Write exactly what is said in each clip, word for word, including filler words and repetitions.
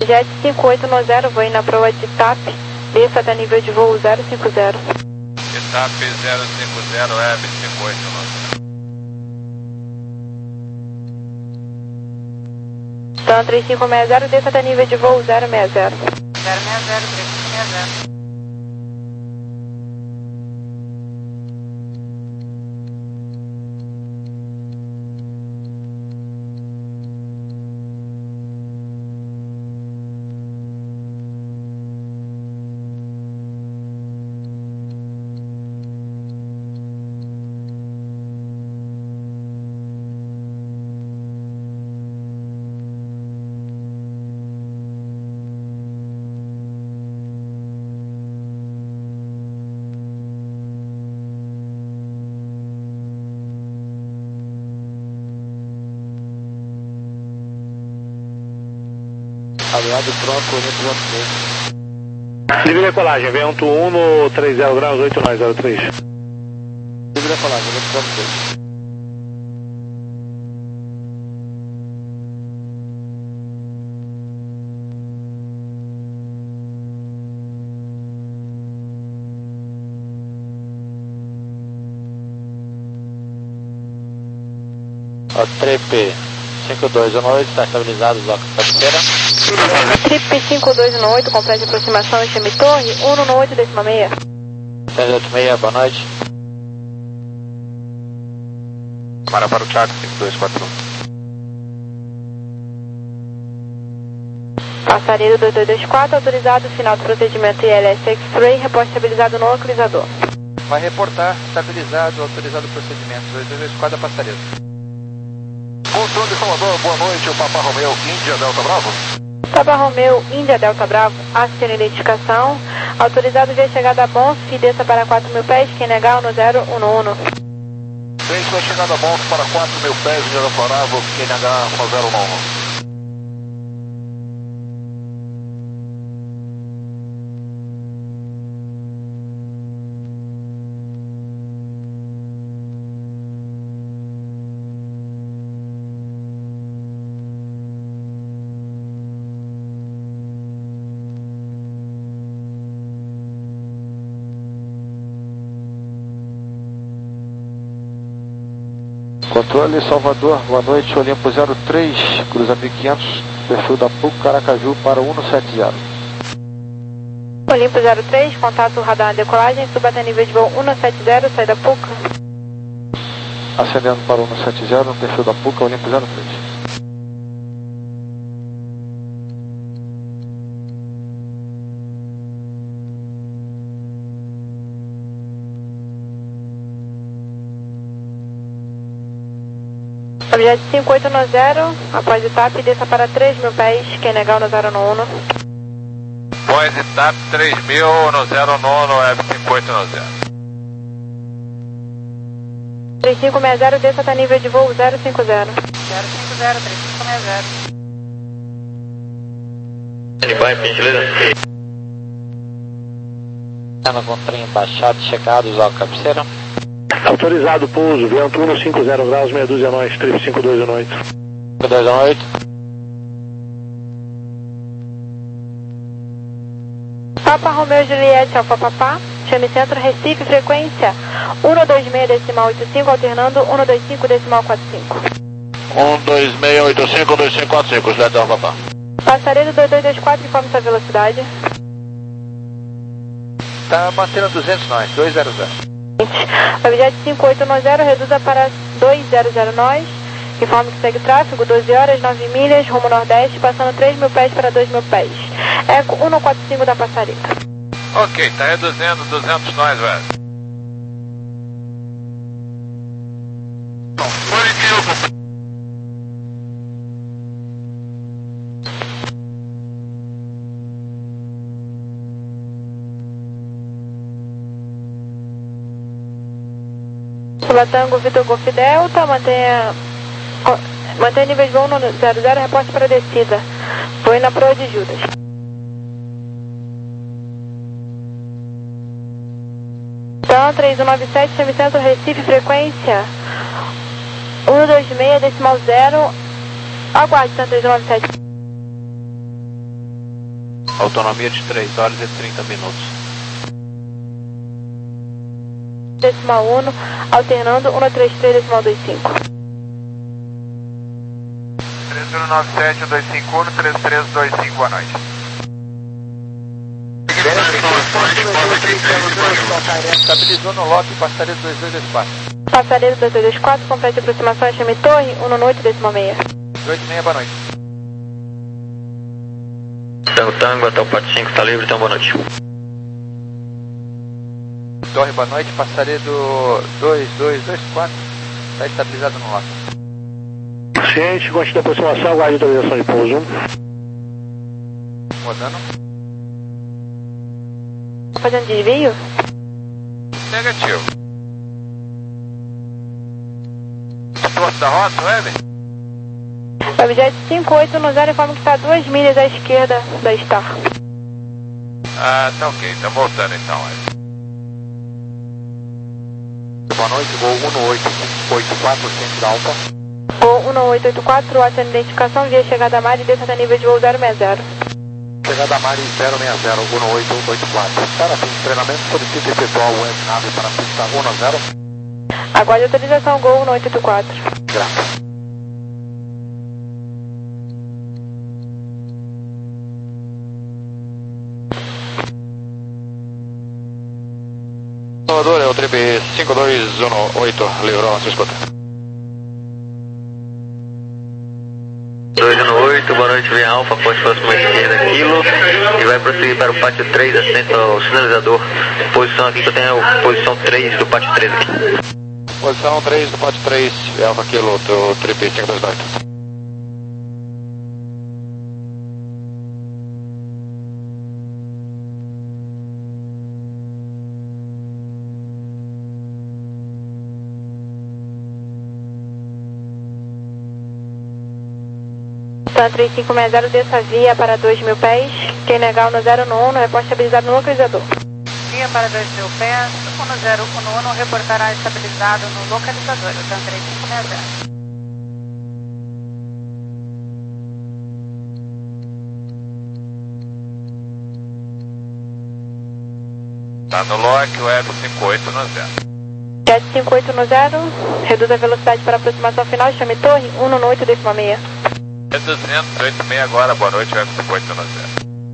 Jet cinco oito nove zero, vou ir na proa de T A P, desça até nível de voo zero cinco zero. T A P zero cinco zero, Web cinco oito nove zero. Então três cinco seis zero, desça até nível de voo zero seis zero. zero seis zero, três cinco seis zero. Aliado Tronco, oito. Livre decolagem, vento um no trinta graus, oito nove zero três. Livre decolagem, vento três. O Trip cinco dois um oito está estabilizado, Zoca cabeceira. Trip cinco dois um oito, complete aproximação, chame torre, um no oito décima seis. seis oito seis, boa noite. Para para o Charlie cinco dois quatro um. Passaredo dois dois dois quatro, autorizado, final do procedimento I L S X-Ray, reporte estabilizado no localizador. Vai reportar, estabilizado, autorizado o procedimento, dois dois dois quatro da Passaredo. Controle Salvador, boa noite, o Papa Romeu, Índia Delta Bravo. Papa Romeu, Índia Delta Bravo, assistindo a identificação, autorizado via chegada a Bonf, desça para quatro mil pés, quem negar no zero um um. Deixa a chegada a Bonf para quatro mil pés, Índia Delta Bravo, quem negar no zero um um. Controle Salvador, boa noite, Olimpo zero três, cruzamento quinhentos, perfil da P U C Caracaju para um sete zero. Olimpo zero três, contato radar na decolagem, suba até nível de voo um sete zero, sai da P U C. Ascendendo para um sete zero, no perfil da P U C, Olimpo zero três. Objeto cinco oito nove zero, após o T A P, desça para três mil pés, quem negar no zero um um. Após o T A P três mil no zero um um, Web cinco oito nove zero. três cinco seis zero, desça até nível de voo zero cinco zero. zero cinco zero, três cinco seis zero. Standby, gentileza. Ana com trem baixado, checado, Zoca cabeceira. Autorizado pouso, vento um no cinco zero graus, meia dúzia nós, trip cinco dois um oito. cinco dois um oito. Papa Romeu Juliette, Alfa Papá, chame centro Recife, frequência um dois seis decimal oito cinco, alternando um dois cinco decimal quatro cinco. um dois seis oito cinco, dois cinco quatro cinco, Juliette Alfa Papá. Passaredo dois dois dois quatro, informe sua velocidade. Está mantendo duzentos nós, dois zero zero. Objeto cinco oito nove zero, reduza para dois zero zero nós, informe que segue tráfego, doze horas, nove milhas, rumo nordeste, passando três mil pés para dois mil pés. Eco um quatro cinco da Passareta. Ok, está reduzindo duzentos nós, velho. Positivo. Tango Vitor Golf Delta, mantenha, mantenha nível de voo no zero zero, reporte para descida. Foi na proa de Judas. Então, três um nove sete, chame centro Recife, frequência um dois seis decimal zero. Aguarde, então, três um nove sete. Autonomia de três horas e trinta minutos. Decimal um, alternando um três três decimal dois cinco. três zero nove sete um dois cinco um, três três dois cinco, boa noite. Estabilizou no lote, passaria dois dois dois quatro. Passaredo dois dois dois quatro, complete aproximação, chame torre, um oito decimal seis. oito e meia, boa noite. Tango Tango, até o Pato cinco está livre, então boa noite. Torre, boa noite, passaredo dois dois dois quatro. Está estabilizado no lote. Ciente, continua a aproximação, aguarde a autorização de pouso. Rodando. Fazendo desvio? Negativo. Torre da rota, Weber? Webjet cinco oito no zero, informa que está a duas milhas à esquerda da Star. Ah, tá ok, tá voltando então, Weber. Boa noite, voo um oito oito quatro, centro da Alfa. Voo um oito oito quatro, ação de identificação, via chegada a Mari, desça até nível de voo zero seis zero. Chegada a Mari zero seis zero, um oito oito quatro. Para fim de treinamento, solicita efetuar o webnave para a pista um zero. Aguarde autorização, Gol um oito oito quatro. Graças. Salvador, é o trip cinco dois um oito, livrou nossa escuta. dois um oito, boa noite, vem Alfa, poste próxima esquerda, quilo, e vai prosseguir para o pátio três, assento ao sinalizador. Posição aqui que eu tenho a posição três do pátio três aqui. Posição três do Pátio três, Alfa Kilo, do trip cinco dois oito. três cinco seis zero, desça via para dois mil pés. Quem negar no zero um, reporte estabilizado no localizador. Via para dois mil pés, um zero um um reportará estabilizado no localizador, então três cinco seis zero. Tá no lock, Web cinco oito no zero. Jet cinco oito no zero, reduz a velocidade para aproximação final, chame torre, um oito decimal seis. É duzentos, oito e meia agora, boa noite, Web cinco oito no zero.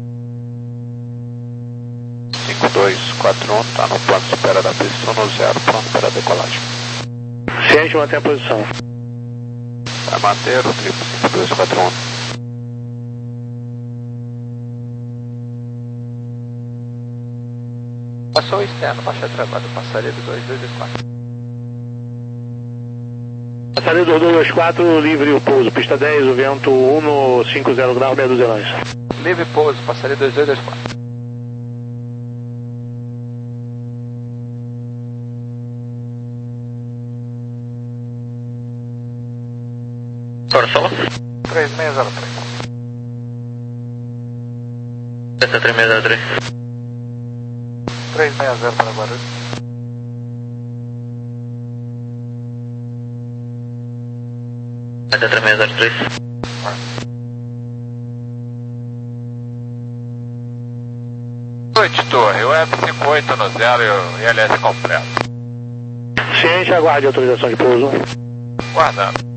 cinco dois quatro um, está no plano de espera da pista no zero, pronto para a decolagem. Ciente, mantém a posição. Vai manter o trip cinco dois quatro um. Passou o externo, baixa travada, passaredo dois dois dois quatro. Passaredo dois dois dois quatro, livre o pouso. Pista dez, o vento um cinco zero graus, meia dúzia nós. Livre pouso, passaredo dois dois dois quatro. Agora solo. três seis zero três. Essa três seis zero três. três seis zero para Guarulhos. Até três seis zero três. Noite, torre, Web cinco oito no zero e o I L S completo. Ciente, aguarde a autorização de pouso. Guardando.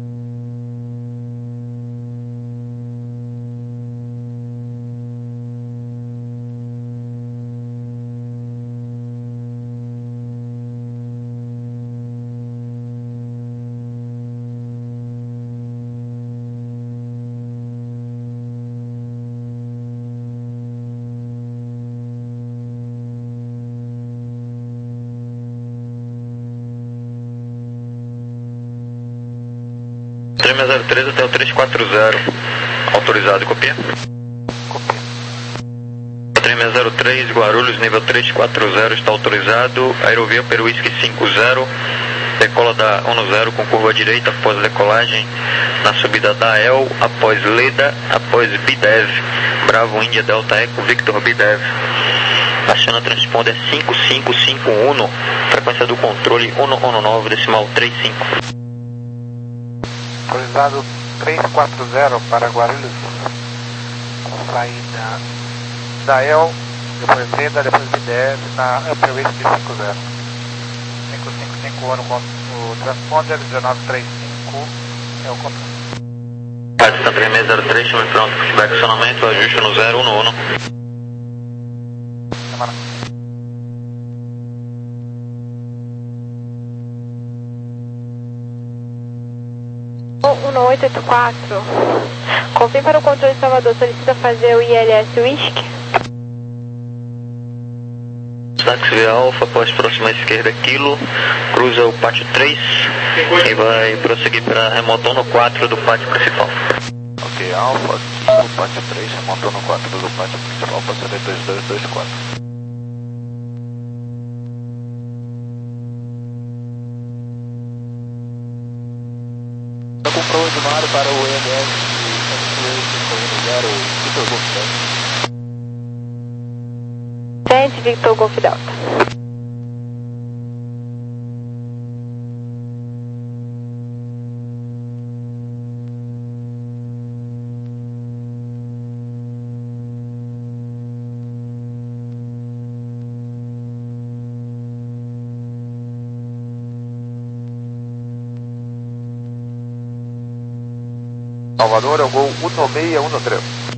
três seis zero três até o três quatro zero. Autorizado, copia? Copia. três seis zero três, Guarulhos, nível três quatro zero, está autorizado. Aerovia Peruísque cinco zero. Decola da um zero com curva direita após decolagem. Na subida da E L, após Leda, após Bidev. Bravo Índia Delta Eco, Victor Bidev. Achando a transponder cinco cinco cinco um. Frequência do controle um um nove, decimal três cinco. Autorizado três quatro zero para Guarulhos. Com saída Dael, depois Leda, depois B D S na Upper Whisky cinco zero. cinco cinco cinco ano com o transponder, dezenove trinta e cinco é o controle. Santa três seis zero três, chame pronto, pushback acionamento, ajuste no zero um um. Semana. um oito oito quatro. Confirme para o controle de Salvador, solicita fazer o I L S Whisky. Táxi V Alfa, após próxima esquerda quilo, cruza o pátio três e vai prosseguir para remontando quatro do pátio principal. Ok, Alfa, quilo, pátio três, remontando quatro do pátio principal, passarei dois dois dois quatro. Com o Pro Edmário para o E M S cinco um zero, Victor Golf Delta. Gente, Victor Golf Delta. Salvador é o gol um seis um três.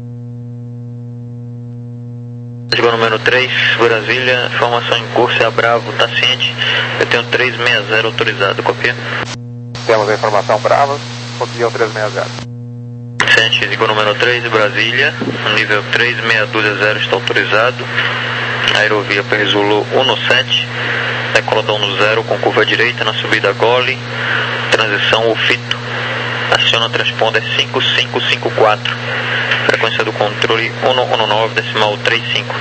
Gol número três, Brasília, informação em curso, é a Bravo, tá ciente? Eu tenho três seis zero autorizado, copia? Temos a informação Brava, copia o três seis zero. Ciente, gol número três, Brasília, nível três seis dois zero está autorizado. Aerovia Perzulu um sete, decoladão no zero com curva direita na subida Gole, transição Ufito. Aciona o transponder cinco cinco cinco quatro, frequência do controle um um nove decimal trinta e cinco.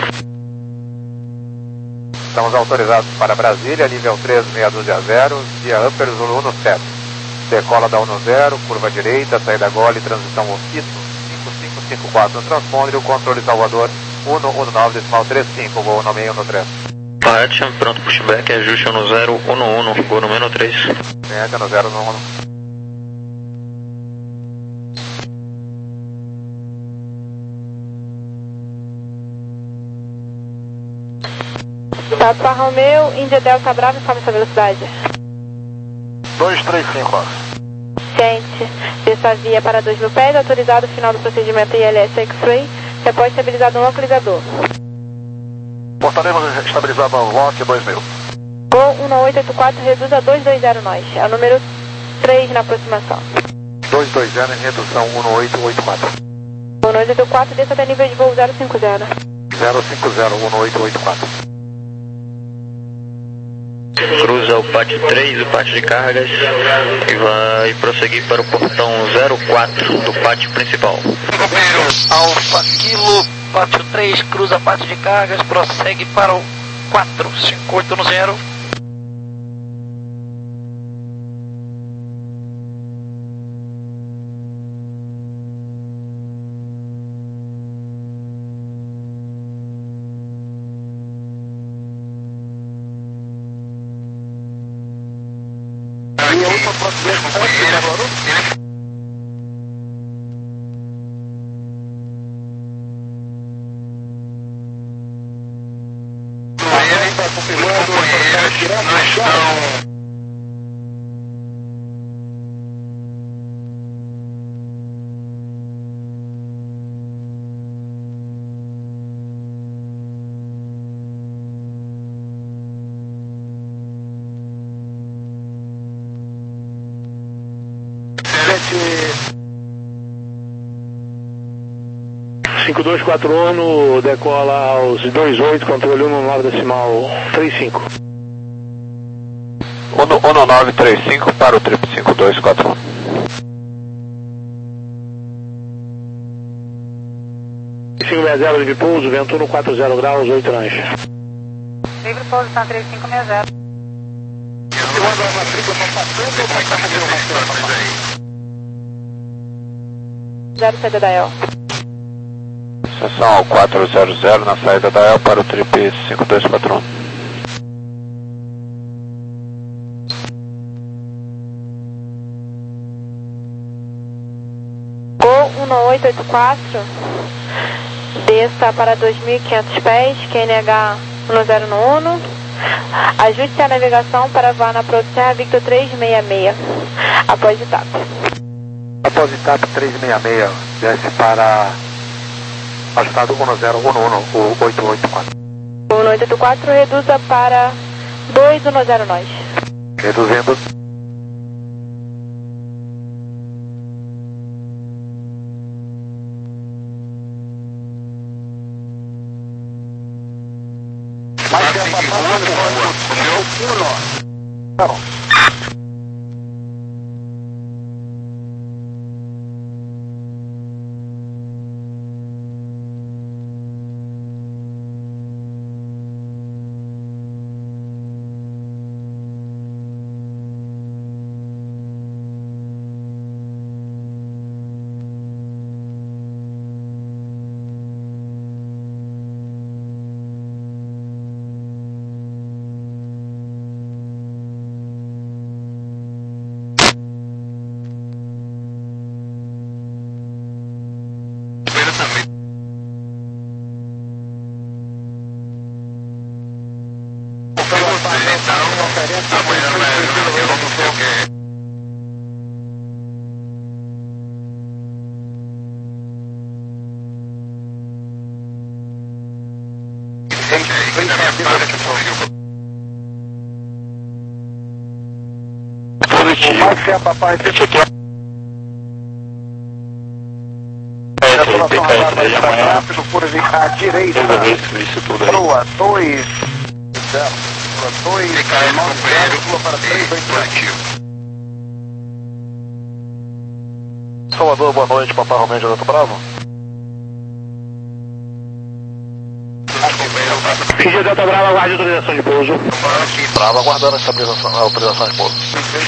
Estamos autorizados para Brasília, nível três seis dois zero, via Upper Zulu um sete. Decola da um zero, curva direita, saída Gole, transição Ofito, cinco cinco cinco quatro no transponder, o controle Salvador um um nove decimal trinta e cinco, voo no seis um três. Action, pronto, pushback, ajuste no zero um um, voo no menos três. Entra no zero um um. Papa Romeo, Índia Delta Bravo, informe sua velocidade. dois três cinco. Ciente, desça via para dois mil pés, autorizado, final do procedimento I L S X-Ray, repórter estabilizado no localizador. Portaremos estabilizado no lock dois mil. Gol um oito oito quatro, reduz a dois dois zero nós, é o número três na aproximação. dois dois zero em redução um oito oito quatro. um oito oito quatro, desça até nível de voo zero cinco zero. zero cinco zero um oito oito quatro. Cruza o pátio três, o pátio de cargas, e vai prosseguir para o portão zero quatro do pátio principal. Alfa Kilo, pátio três, cruza pátio de cargas, prossegue para o quatro cinco oito zero. cinco dois quatro um, decola aos dois oito, controle um nove decimal trinta e cinco. um nove três cinco para o trip cinco dois quatro um. cinco seis zero de pouso, vento no quatro zero graus, oito lanche. Livre pouso, tá três cinco seis zero. Zero saída da El. Seção quatro zero zero na saída da El para o trip cinco dois quatro um. Gol um oito oito quatro. desça para dois mil e quinhentos pés, Q N H um zero no Uno. Ajuste a navegação para voar na Proserra Victor trezentos e sessenta e seis, após I T A P. Após I T A P trezentos e sessenta e seis, desce para ajustado um zero um um, o oito oito quatro. um oito oito quatro, reduza para dois um zero nós. Reduzindo. Mais tempo a passando por um Tá bom. O mais tempo a paz de rápido por à direita, proa dois zero, dois nove zero, pula para três oito. Salvador, boa noite, Papai Romeu de Alto Bravo. X G Delta Bravo, aguarde a autorização de pouso. Bravo, aguardando a estabilização, a autorização de pouso.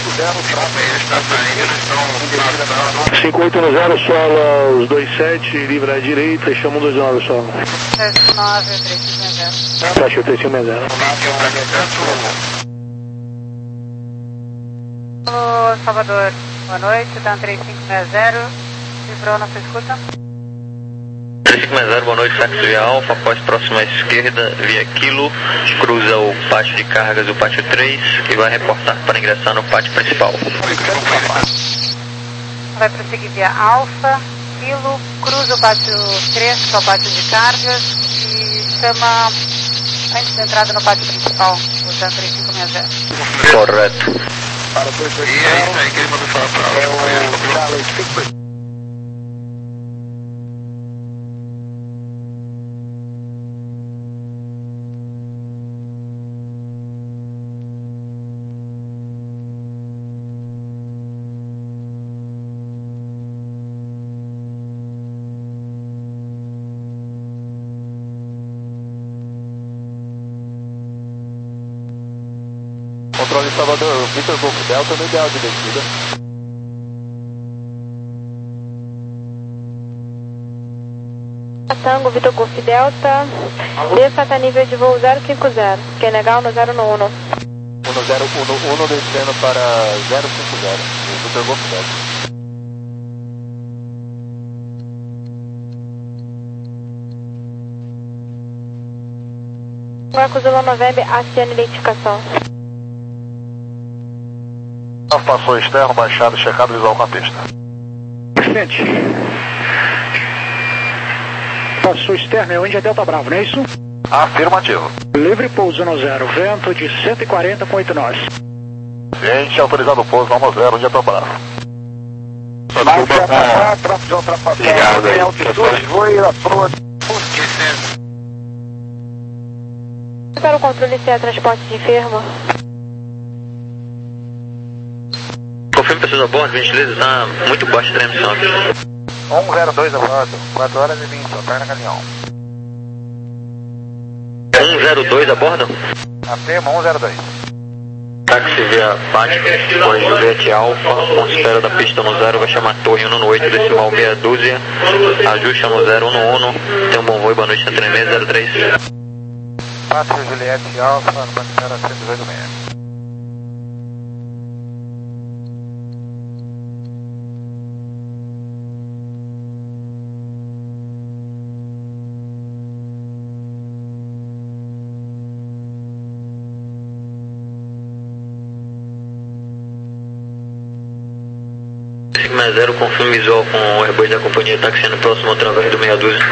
cinco oito zero, sola os dois sete, livre à direita, chama um dois nove sola. sete nove três cinco zero. sete três cinco zero. Alô, Salvador, boa noite, Dan três cinco seis zero, livrou nossa escuta. três cinco zero, boa noite, táxi via Alfa, após próxima à esquerda, via Kilo, cruza o pátio de cargas, o pátio três, e vai reportar para ingressar no pátio principal. Vai prosseguir via Alfa, Kilo, cruza o pátio três, que é o pátio de cargas, e chama, antes da entrada no pátio principal, o Dan três cinco seis zero. Correto. Para dois dois zero, é isso aí que ele mandou falar para é o Charlie cinco. Controle Salvador, Victor Golf Delta no ideal de descida. Tango, Vitor Golf Delta, desça até nível de voo zero cinco zero, Q N H um zero no Uno. um zero um no descendo para zero cinco zero, Vitor Golf Delta. Marcos Zulu November, acione identificação. Passou externo, baixado, checado, visual com a pista. Excelente. Passou externo, é onde é Delta Bravo, não é isso? Afirmativo. Livre pouso no zero, vento de cento e quarenta com oito nós. Gente, autorizado o pouso no zero, onde é Delta Bravo. Vai ultrapassar, tropa de ultrapassar, em altitude, voe a proa. Para o controle se é transporte de enfermo. Confirme pessoas a bordo, gentileza, está muito baixa a transmissão aqui. um zero dois a bordo, quatro horas e vinte, alterna Galeão. um zero dois a bordo? Afirma, um zero dois. Táxi via Pátio, com Juliette Alfa, com espera da pista no zero, vai chamar Torre um no oito, decimal meia dúzia, ajuste no zero um no Uno, tem um bom voo, boa noite, na três seis zero três. Pátio Juliette Alfa, no Bandeira cento e oito seis. seis zero, confirme visual com o Airbus da companhia taxiando próximo através do meia dúzia.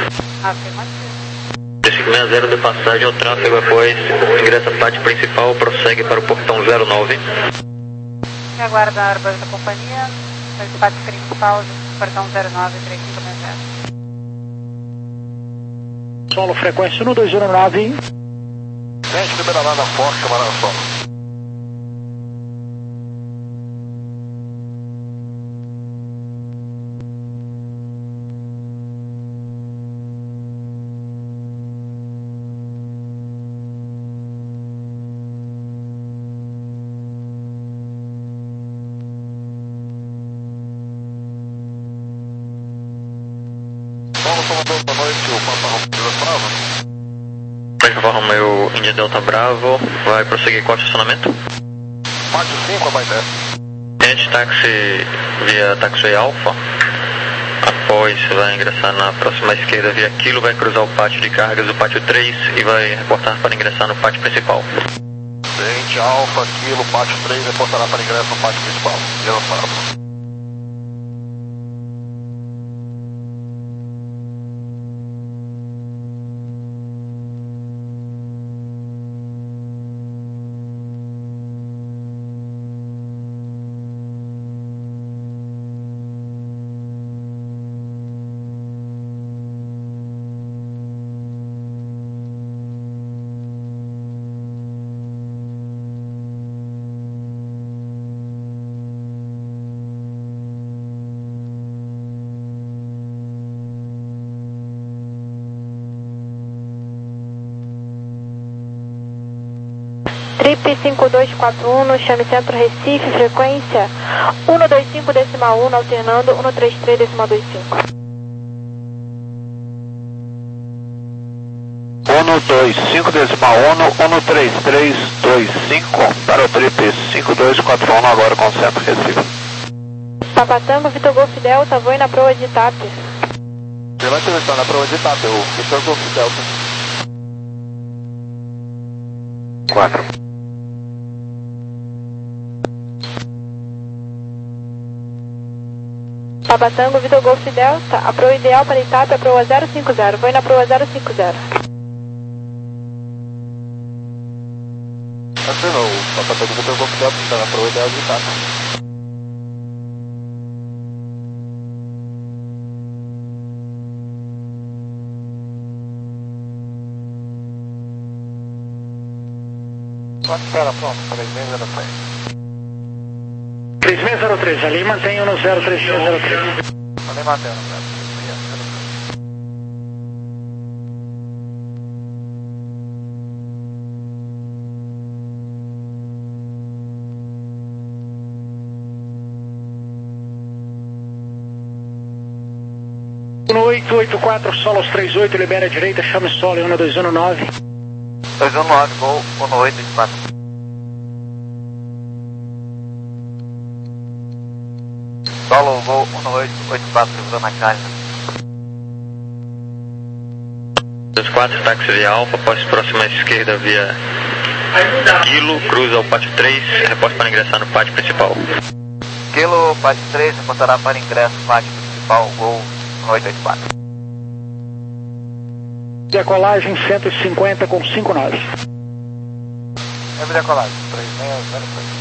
cinco seis zero de passagem ao tráfego após ingressa a parte principal, prossegue para o portão zero nove. Aguarda a Airbus da companhia, parte principal do portão zero nove, três cinco seis zero. Solo, frequência um dois zero nove. Gente, libera nada forte, camarada solo. Boa noite, o Papa Romeo Bravo. Papa Romeo India Delta Bravo, vai prosseguir com o estacionamento? Pátio cinco, vai dez. Cliente táxi via Taxiway Alpha, após vai ingressar na próxima esquerda via Kilo, vai cruzar o pátio de cargas do pátio três e vai reportar para ingressar no pátio principal. Cliente Alpha, Kilo, pátio três, reportará para ingresso no pátio principal. Eu falo. Trip cinco dois quatro um, chame Centro Recife, frequência um dois cinco decimal um, alternando um três três decimal dois cinco. um dois cinco decimal um, um três três dois cinco para o Trip cinco dois quatro um, agora com Centro Recife. Papatango, Vitor Golf Delta, voe na proa de TAP. Levante o está na proa de TAP, o Vitor Golf Delta. quatro. Papatango, Vitor Golf Delta, a proa ideal para Itap é a proa zero cinco zero, voe na proa zero cinco zero. Assinou, o Papatango, Vitor Golf Delta está na proa ideal de Itap. Espera, pronto, três seis zero três. três seis zero três, ali mantenha no zero três seis zero três. Ali mantenha no zero três seis zero três. um oito oito quatro, Solos trinta e oito, libera a direita, chame solo em um dois um nove. dois um nove, voo um oito oito quatro. Solo, voo um oito oito quatro, cruzando a calha. dois quatro, táxi via Alfa, após próxima esquerda via Kilo, cruza o pátio três, reporte para ingressar no pátio principal. Kilo, pátio três, reportará para ingresso no pátio principal, voo um oito oito quatro. Decolagem cento e cinquenta com cinco nove. É decolagem, três seis zero três.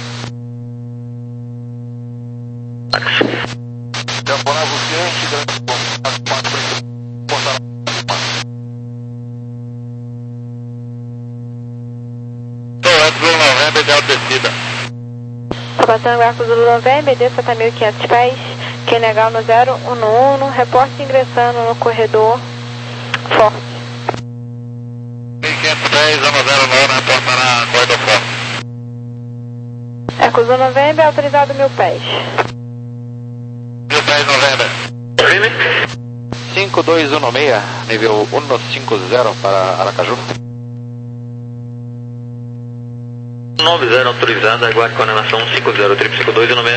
Táxi. Temporada cliente, grande ponto, quatro principal, portará. Zulu November, ideal descida. Papatango, Arco Zulu November, desça até mil e quinhentos pés, que legal no zero um um, reporte ingressando no corredor forte. mil e quinhentos pés, zero zero nove, reportará corredor forte. Arco Zulu November, autorizado mil pés. Mil pés, November. Firme. cinco dois um seis, nível cento e cinquenta para Aracaju. nove zero autorizada, aguarde coordenação cento e cinquenta, Trip cinco dois um seis.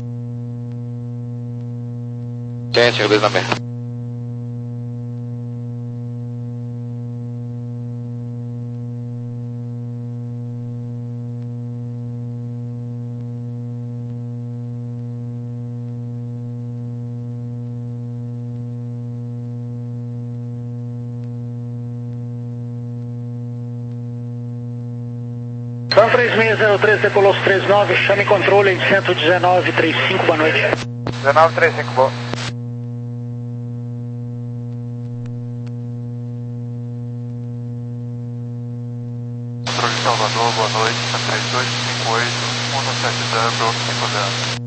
Tem cinco dois um seis. Então três seis zero três, decolou três nove, chame controle cento e dezenove, trinta e cinco, boa noite. dezenove, trinta e cinco, boa. Controle Salvador, boa noite, três dois cinco oito, um sete zero, cinco zero.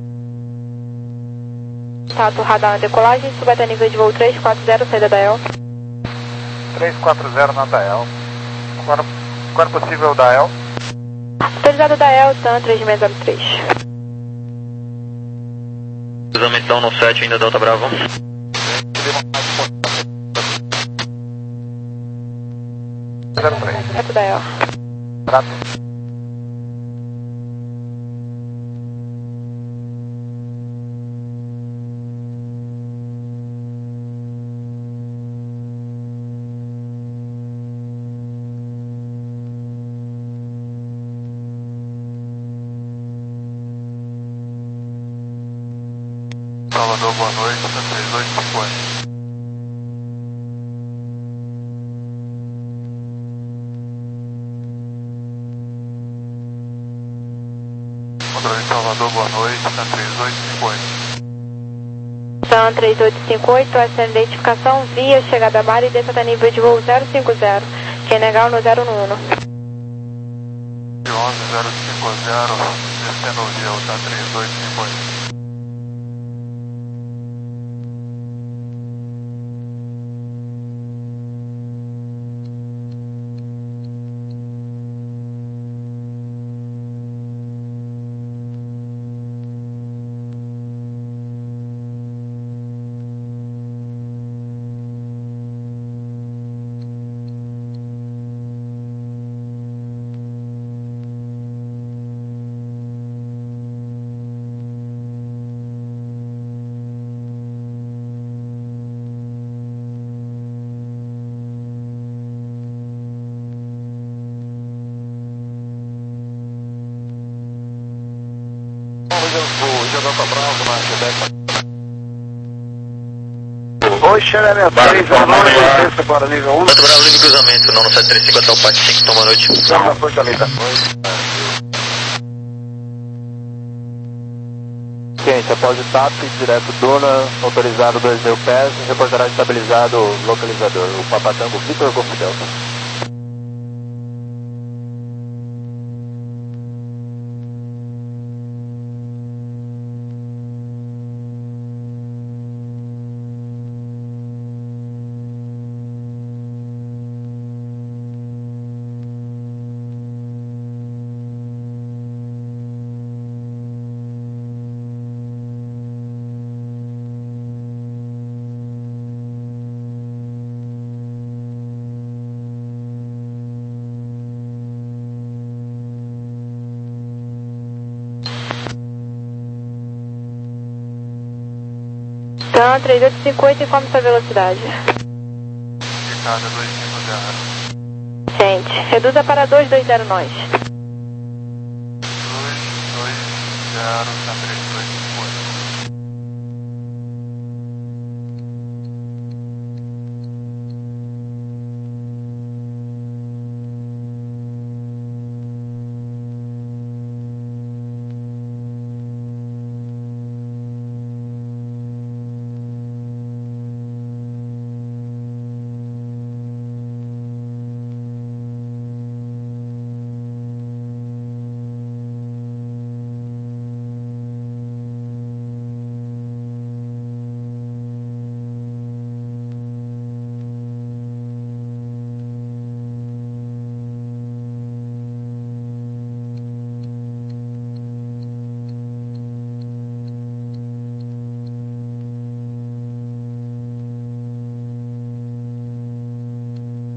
Tato, radar na decolagem, suba até nível de voo três quatro zero, saída da E L. três quatro zero na da E L. Quando, quando possível da E L? Autorizado da E L, TAM três seis zero três. Cruzamento da um sete, ainda Delta Bravo. zero três. Tato da E L. Trato. Salvador, boa noite, três oito cinco oito. Controle Salvador, boa noite, três oito cinco oito. TAM três oito cinco oito, essa é a identificação via chegada a mar e desça até nível de voo zero cinco zero. Quem negar no zero no um. onze zero cinco zero, descendo via o TAM três oito cinco oito. Oi, Xeremia três, boa noite, desça para nível um. Delta Bravo, livre cruzamento, não no sete três cinco até o P A C cinco, toma noite. Toma noite, Alita. Quente, após o T A P, direto Duna, autorizado dois mil pés, reportará estabilizado localizador, o Papatango Vitor Golfo Delta. TAM três oito cinco oito, informe sua velocidade. Ricardo dois cinco zero. Gente, reduza para dois dois zero nós. dois dois zero, TAM três oito.